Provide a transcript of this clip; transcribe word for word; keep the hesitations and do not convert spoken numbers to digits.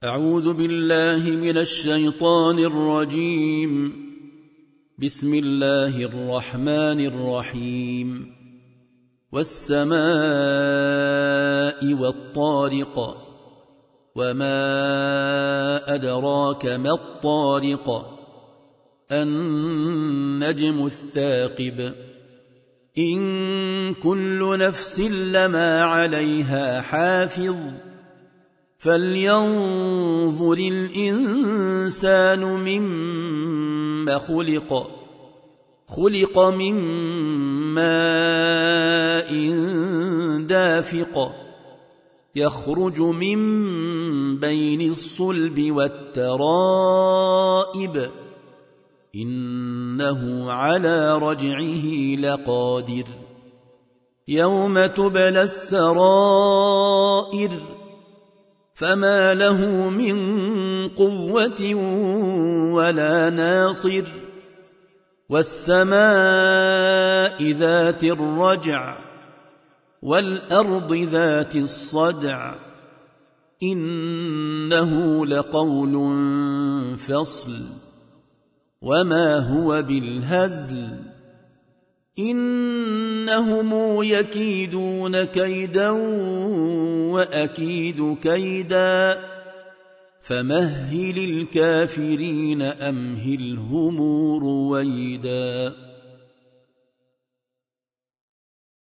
أعوذ بالله من الشيطان الرجيم. بسم الله الرحمن الرحيم. والسماء والطارق، وما أدراك ما الطارق، النجم الثاقب، إن كل نفس لما عليها حافظ، فلينظر الإنسان مما خلق خلق من ماء دافق، يخرج من بين الصلب والترائب، إنه على رجعه لقادر، يوم تبلى السرائر، فما له من قوة ولا ناصر، والسماء ذات الرجع، والأرض ذات الصدع، إنه لقول فصل، وما هو بالهزل، إنهم يكيدون كيدا وأكيد كيدا، فمهل الكافرين أمهلهم رويدا.